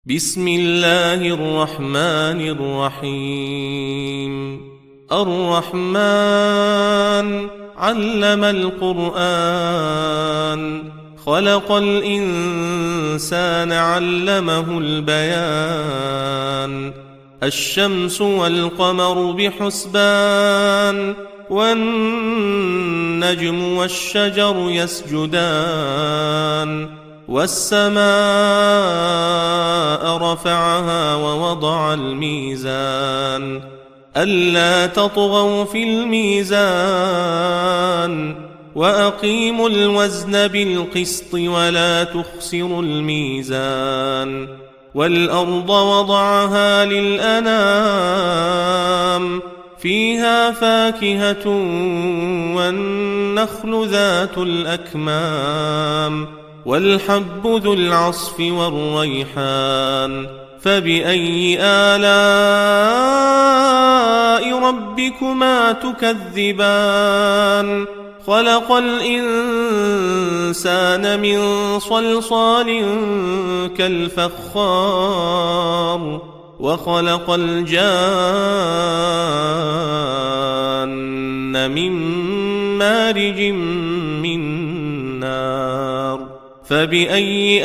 بسم الله الرحمن الرحيم. الرحمن علم القرآن، خلق الإنسان علمه البيان. الشمس والقمر بحسبان، والنجم والشجر يسجدان. والسماء رفعها ووضع الميزان، ألا تطغوا في الميزان، وأقيموا الوزن بالقسط ولا تخسروا الميزان. والأرض وضعها للأنام، فيها فاكهة والنخل ذات الأكمام، والحب ذو العصف والريحان. فبأي آلاء ربكما تكذبان؟ خلق الإنسان من صلصال كالفخار، وخلق الجان من مارج من نار. فبأي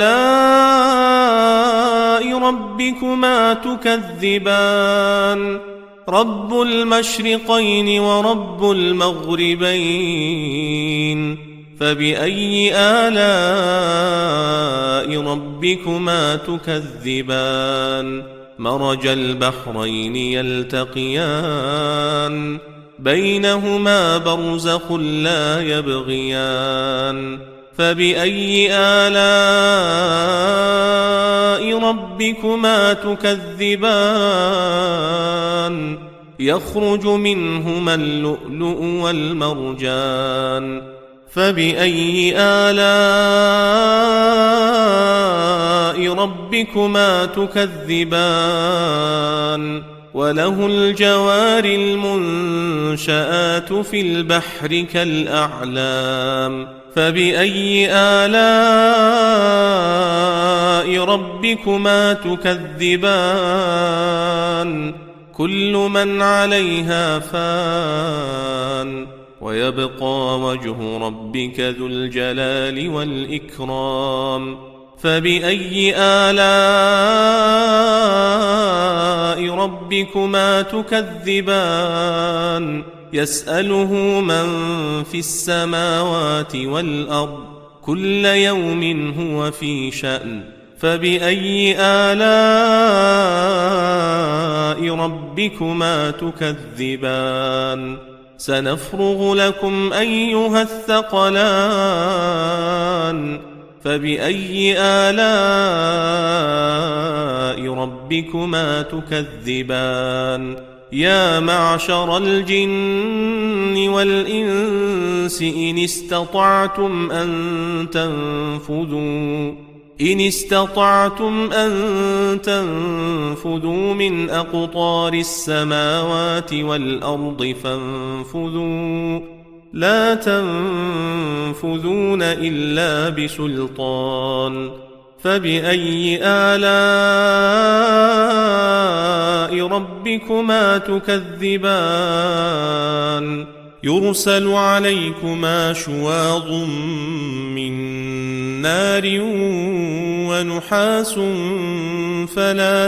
آلاء ربكما تكذبان؟ رب المشرقين ورب المغربين. فبأي آلاء ربكما تكذبان؟ مرج البحرين يلتقيان، بينهما برزخ لا يبغيان. فبأي آلاء ربكما تكذبان؟ يخرج منهما اللؤلؤ والمرجان. فبأي آلاء ربكما تكذبان؟ وله الجوار المنشآت في البحر كالأعلام. فبأي آلاء ربكما تكذبان؟ كل من عليها فان، ويبقى وجه ربك ذو الجلال والإكرام. فبأي آلاء ربكما تكذبان؟ يسأله من في السماوات والأرض، كل يوم هو في شأن. فبأي آلاء ربكما تكذبان؟ سنفرغ لكم أيها الثقلان. فبأي آلاء ربكما تكذبان؟ يا معشر الجن والإنس إن استطعتم أن تنفذوا من أقطار السماوات والأرض فانفذوا، لا تنفذون إلا بسلطان. فبأي آلاء ربكما تكذبان؟ يرسل عليكما شواظ من نار ونحاس فلا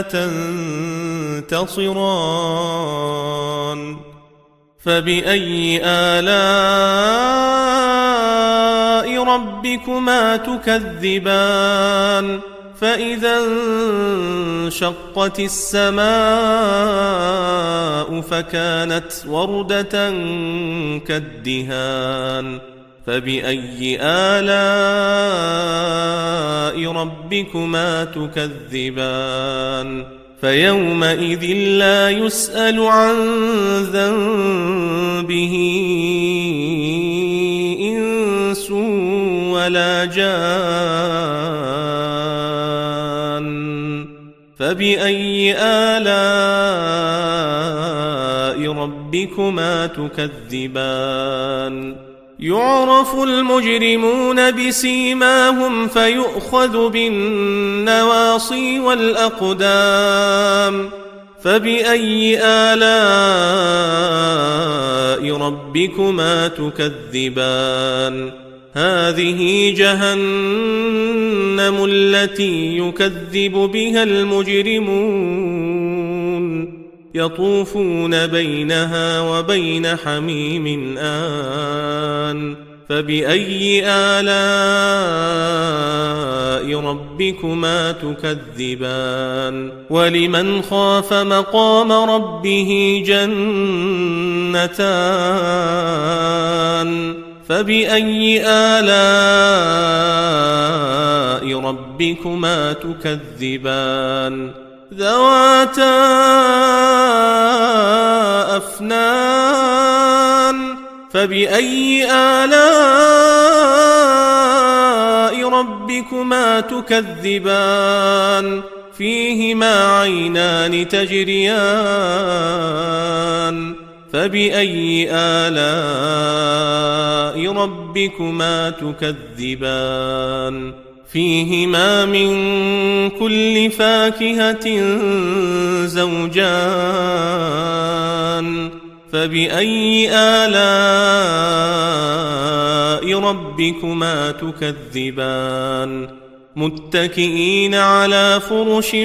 تنتصران. فبأي آلاء ربكما تكذبان؟ فإذا انشقت السماء فكانت وردة كالدهان. فبأي آلاء ربكما تكذبان؟ فيومئذ لا يسأل عن ذنبه إنس ولا جان. فبأي آلاء ربكما تكذبان؟ يعرف المجرمون بسيماهم فيؤخذ بالنواصي والأقدام فبأي آلاء ربكما تكذبان هذه جهنم التي يكذب بها المجرمون يطوفون بينها وبين حميم آن فبأي آلاء ربكما تكذبان ولمن خاف مقام ربه جنتان فبأي آلاء ربكما تكذبان ذواتا أفنان فبأي آلاء ربكما تكذبان فيهما عينان تجريان فبأي آلاء ربكما تكذبان فيهما من كل فاكهة زوجان فبأي آلاء ربكما تكذبان متكئين على فرش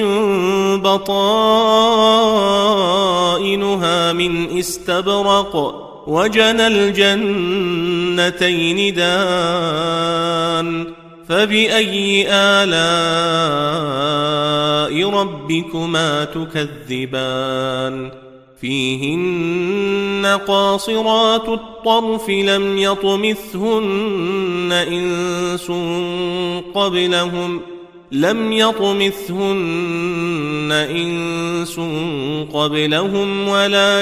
بطائنها من استبرق وجنى الجنتين دان فبأي آلاء ربكما تكذبان فيهن قاصرات الطرف لم يطمثهن إنس قبلهم ولا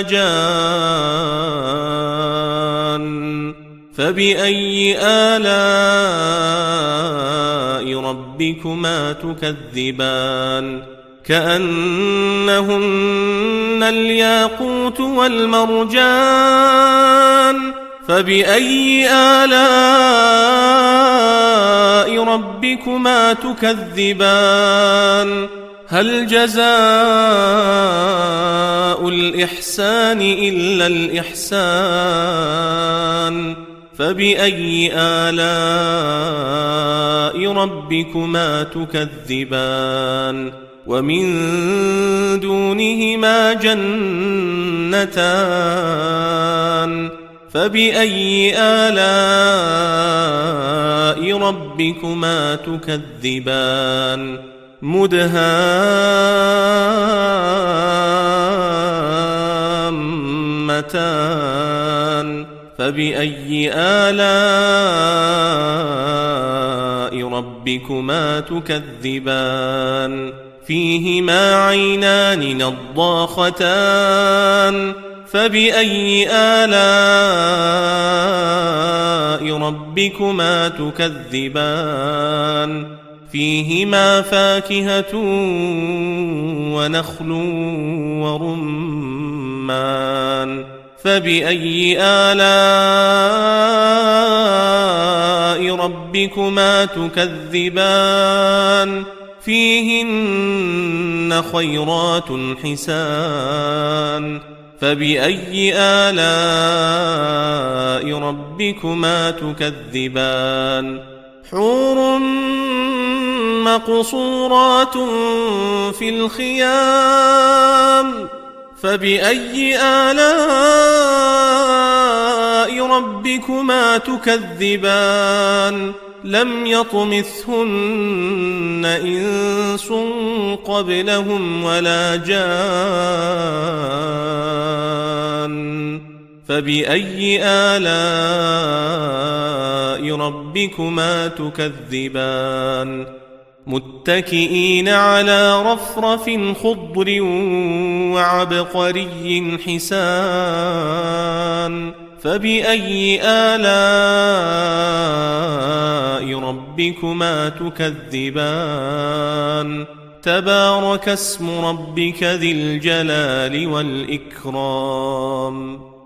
جان فبأي آلاء ربكما تكذبان كأنهن الياقوت والمرجان فبأي آلاء ربكما تكذبان هل جزاء الإحسان إلا الإحسان فبأي آلاء ربكما تكذبان ومن دونهما جنتان فبأي آلاء ربكما تكذبان مدهامتان فبأي آلاء ربكما تكذبان فيهما عينان نضاختان فبأي آلاء ربكما تكذبان فيهما فاكهة ونخل ورمان فبأي آلاء ربكما تكذبان فيهن خيرات حسان فبأي آلاء ربكما تكذبان حور مقصورات في الخيام فبأي آلاء ربكما تكذبان لم يطمثهن إنس قبلهم ولا جان فبأي آلاء ربكما تكذبان متكئين على رفرف خضر وعبقري حسان فبأي آلاء ربكما تكذبان تبارك اسم ربك ذي الجلال والإكرام